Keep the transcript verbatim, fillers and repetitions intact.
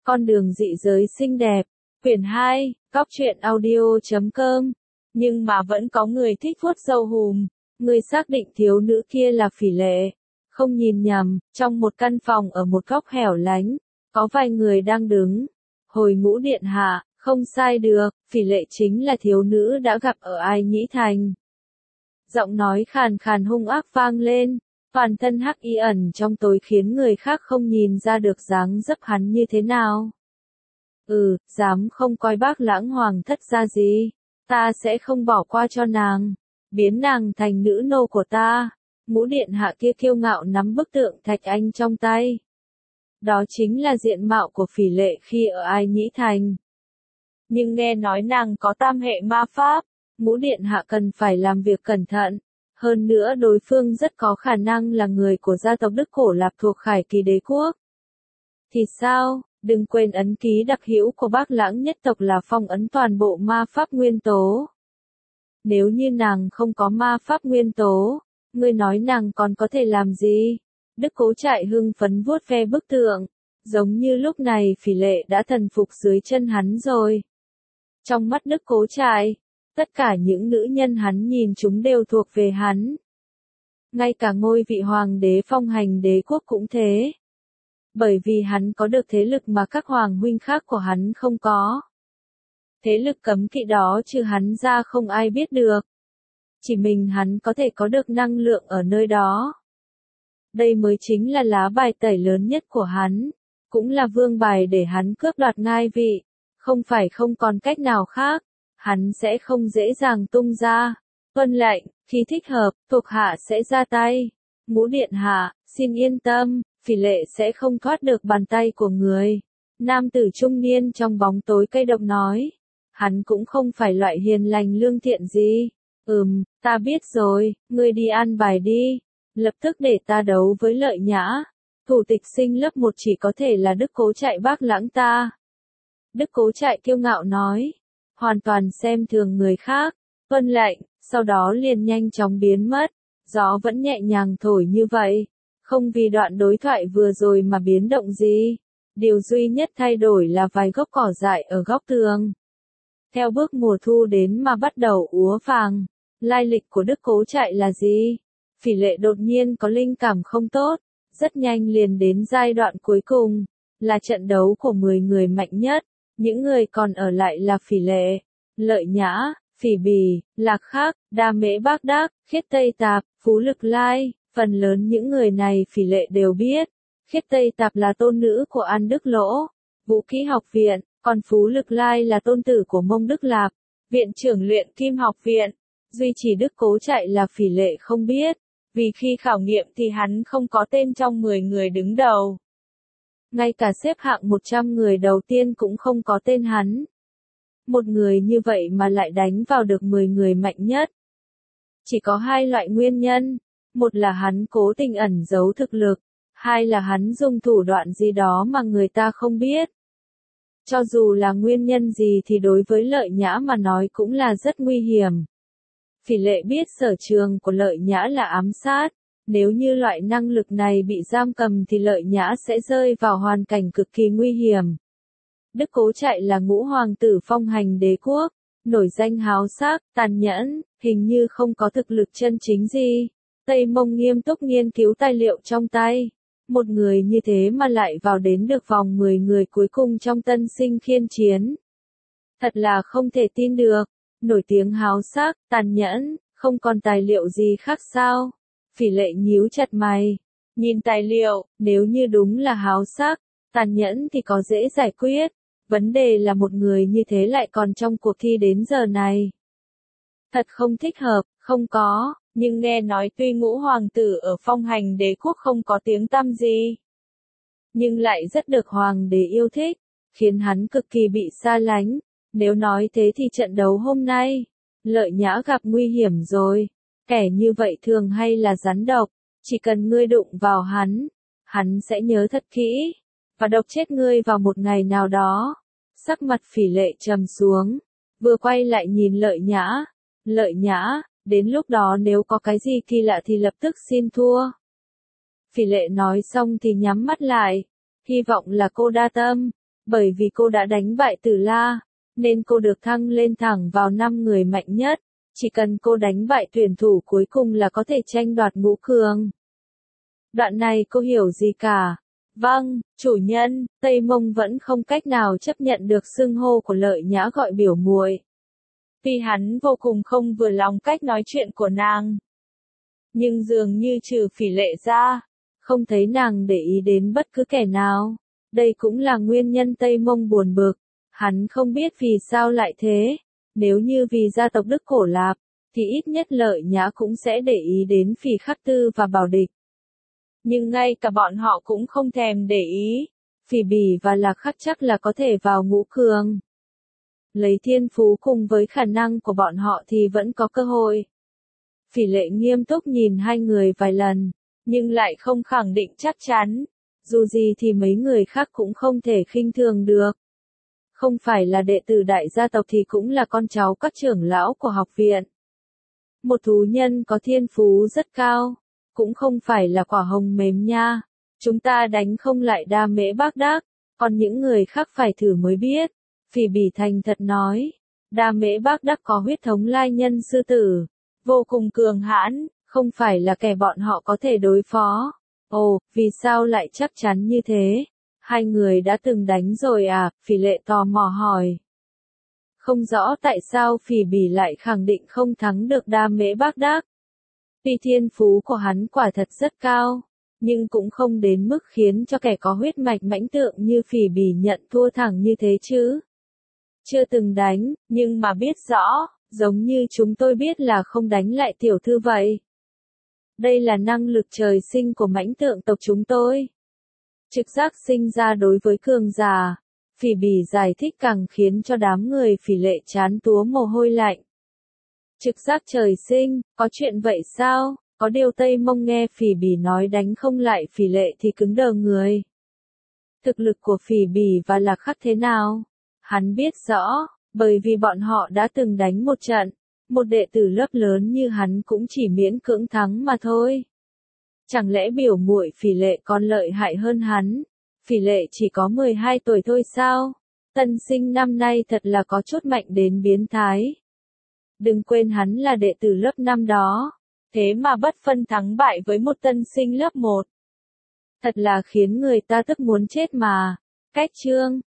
Con đường dị giới xinh đẹp, quyển hai, góc truyện audio chấm com. Nhưng mà vẫn có người thích vuốt râu hùm. Người xác định thiếu nữ kia là Phỉ Lệ. Không nhìn nhầm, trong một căn phòng ở một góc hẻo lánh, có vài người đang đứng. Hồi Ngũ điện hạ, không sai được, Phỉ Lệ chính là thiếu nữ đã gặp ở Ai Nhĩ Thành. Giọng nói khàn khàn hung ác vang lên, toàn thân hắc y ẩn trong tối khiến người khác không nhìn ra được dáng dấp hắn như thế nào. Ừ, dám không coi Bác Lãng Hoàng thất ra gì, ta sẽ không bỏ qua cho nàng, biến nàng thành nữ nô của ta. Ngũ điện hạ kia kiêu ngạo nắm bức tượng thạch anh trong tay. Đó chính là diện mạo của Phỉ Lệ khi ở Ai Nhĩ Thành. Nhưng nghe nói nàng có tam hệ ma pháp, Ngũ điện hạ cần phải làm việc cẩn thận. Hơn nữa đối phương rất có khả năng là người của gia tộc Đức Cổ Lạp thuộc Khải Kỳ đế quốc. Thì sao, đừng quên ấn ký đặc hữu của Bác Lãng nhất tộc là phong ấn toàn bộ ma pháp nguyên tố. Nếu như nàng không có ma pháp nguyên tố, ngươi nói nàng còn có thể làm gì? Đức Cố Trại hưng phấn vuốt ve bức tượng, giống như lúc này Phỉ Lệ đã thần phục dưới chân hắn rồi. Trong mắt Đức Cố Trại, tất cả những nữ nhân hắn nhìn chúng đều thuộc về hắn. Ngay cả ngôi vị hoàng đế Phong Hành đế quốc cũng thế. Bởi vì hắn có được thế lực mà các hoàng huynh khác của hắn không có. Thế lực cấm kỵ đó trừ hắn ra không ai biết được. Chỉ mình hắn có thể có được năng lượng ở nơi đó. Đây mới chính là lá bài tẩy lớn nhất của hắn, cũng là vương bài để hắn cướp đoạt ngai vị, không phải không còn cách nào khác, hắn sẽ không dễ dàng tung ra. Tuân lệnh, khi thích hợp, thuộc hạ sẽ ra tay. Ngũ điện hạ, xin yên tâm, Phỉ Lệ sẽ không thoát được bàn tay của người. Nam tử trung niên trong bóng tối cây độc nói, hắn cũng không phải loại hiền lành lương thiện gì. Ừm, ta biết rồi, ngươi đi an bài đi. Lập tức để ta đấu với Lợi Nhã. Thủ tịch sinh lớp một chỉ có thể là Đức Cố Trại Bác Lãng ta. Đức Cố Trại kiêu ngạo nói. Hoàn toàn xem thường người khác. Tuân lệnh, sau đó liền nhanh chóng biến mất. Gió vẫn nhẹ nhàng thổi như vậy. Không vì đoạn đối thoại vừa rồi mà biến động gì. Điều duy nhất thay đổi là vài gốc cỏ dại ở góc tường. Theo bước mùa thu đến mà bắt đầu úa vàng. Lai lịch của Đức Cố Trại là gì? Phỉ Lệ đột nhiên có linh cảm không tốt, rất nhanh liền đến giai đoạn cuối cùng, là trận đấu của mười người mạnh nhất, những người còn ở lại là Phỉ Lệ, Lợi Nhã, Phỉ Bì, Lạc Khắc, Đa Mễ Bác Đác, Khiết Tây Tạp, Phú Lực Lai, phần lớn những người này Phỉ Lệ đều biết. Khiết Tây Tạp là tôn nữ của An Đức Lỗ, Vũ Kỹ Học Viện, còn Phú Lực Lai là tôn tử của Mông Đức Lạp, Viện trưởng luyện Kim Học Viện. Duy chỉ Đức Cố Trại là Phỉ Lệ không biết, vì khi khảo nghiệm thì hắn không có tên trong mười người đứng đầu. Ngay cả xếp hạng một trăm người đầu tiên cũng không có tên hắn. Một người như vậy mà lại đánh vào được mười người mạnh nhất. Chỉ có hai loại nguyên nhân, một là hắn cố tình ẩn giấu thực lực, hai là hắn dùng thủ đoạn gì đó mà người ta không biết. Cho dù là nguyên nhân gì thì đối với Lợi Nhã mà nói cũng là rất nguy hiểm. Phỉ Lệ biết sở trường của Lợi Nhã là ám sát, nếu như loại năng lực này bị giam cầm thì Lợi Nhã sẽ rơi vào hoàn cảnh cực kỳ nguy hiểm. Đức Cố Trại là ngũ hoàng tử Phong Hành đế quốc, nổi danh háo sắc, tàn nhẫn, hình như không có thực lực chân chính gì. Tây Mông nghiêm túc nghiên cứu tài liệu trong tay. Một người như thế mà lại vào đến được vòng mười người cuối cùng trong Tân Sinh Khiên Chiến. Thật là không thể tin được. Nổi tiếng háo sắc, tàn nhẫn, không còn tài liệu gì khác sao? Phỉ Lệ nhíu chặt mày. Nhìn tài liệu, nếu như đúng là háo sắc, tàn nhẫn thì có dễ giải quyết. Vấn đề là một người như thế lại còn trong cuộc thi đến giờ này. Thật không thích hợp, không có, nhưng nghe nói tuy ngũ hoàng tử ở Phong Hành đế quốc không có tiếng tăm gì. Nhưng lại rất được hoàng đế yêu thích, khiến hắn cực kỳ bị xa lánh. Nếu nói thế thì trận đấu hôm nay, Lợi Nhã gặp nguy hiểm rồi. Kẻ như vậy thường hay là rắn độc, chỉ cần ngươi đụng vào hắn, hắn sẽ nhớ thật kỹ, và độc chết ngươi vào một ngày nào đó. Sắc mặt Phỉ Lệ trầm xuống, vừa quay lại nhìn Lợi Nhã. Lợi Nhã, đến lúc đó nếu có cái gì kỳ lạ thì lập tức xin thua. Phỉ Lệ nói xong thì nhắm mắt lại, hy vọng là cô đa tâm. Bởi vì cô đã đánh bại Tử La, nên cô được thăng lên thẳng vào năm người mạnh nhất. Chỉ cần cô đánh bại tuyển thủ cuối cùng là có thể tranh đoạt ngũ cường. Đoạn này cô hiểu gì cả? Vâng, chủ nhân, Tây Mông vẫn không cách nào chấp nhận được xưng hô của Lợi Nhã gọi biểu muội. Vì hắn vô cùng không vừa lòng cách nói chuyện của nàng. Nhưng dường như trừ Phỉ Lệ ra, không thấy nàng để ý đến bất cứ kẻ nào. Đây cũng là nguyên nhân Tây Mông buồn bực. Hắn không biết vì sao lại thế. Nếu như vì gia tộc Đức Cổ Lạp, thì ít nhất Lợi Nhã cũng sẽ để ý đến Phỉ Khắc Tư và Bảo Địch. Nhưng ngay cả bọn họ cũng không thèm để ý. Phỉ Bỉ và Lạc Khắc chắc là có thể vào ngũ cường. Lấy thiên phú cùng với khả năng của bọn họ thì vẫn có cơ hội. Phỉ Lệ nghiêm túc nhìn hai người vài lần, nhưng lại không khẳng định chắc chắn. Dù gì thì mấy người khác cũng không thể khinh thường được. Không phải là đệ tử đại gia tộc thì cũng là con cháu các trưởng lão của học viện. Một thú nhân có thiên phú rất cao, cũng không phải là quả hồng mềm nha. Chúng ta đánh không lại Đa Mễ Bác Đác, còn những người khác phải thử mới biết. Phỉ Bỉ thành thật nói, Đa Mễ Bác Đác có huyết thống lai nhân sư tử, vô cùng cường hãn, không phải là kẻ bọn họ có thể đối phó. Ồ, vì sao lại chắc chắn như thế? Hai người đã từng đánh rồi à? Phỉ Lệ tò mò hỏi. Không rõ tại sao Phỉ Bỉ lại khẳng định không thắng được Đa Mễ Bác Đác. Vì thiên phú của hắn quả thật rất cao, nhưng cũng không đến mức khiến cho kẻ có huyết mạch mãnh tượng như Phỉ Bỉ nhận thua thẳng như thế chứ. Chưa từng đánh, nhưng mà biết rõ, giống như chúng tôi biết là không đánh lại tiểu thư vậy. Đây là năng lực trời sinh của mãnh tượng tộc chúng tôi. Trực giác sinh ra đối với cường giả. Phỉ Bỉ giải thích càng khiến cho đám người Phỉ Lệ chán túa mồ hôi lạnh. Trực giác trời sinh, có chuyện vậy sao? Có điều Tây Mông nghe Phỉ Bỉ nói đánh không lại Phỉ Lệ thì cứng đờ người. Thực lực của Phỉ Bỉ và Lạc Khắc thế nào? Hắn biết rõ, bởi vì bọn họ đã từng đánh một trận. Một đệ tử lớp lớn như hắn cũng chỉ miễn cưỡng thắng mà thôi. Chẳng lẽ biểu muội Phỉ Lệ còn lợi hại hơn hắn? Phỉ Lệ chỉ có mười hai tuổi thôi sao? Tân sinh năm nay thật là có chút mạnh đến biến thái. Đừng quên hắn là đệ tử lớp năm đó. Thế mà bất phân thắng bại với một tân sinh lớp một. Thật là khiến người ta tức muốn chết mà. Cách chương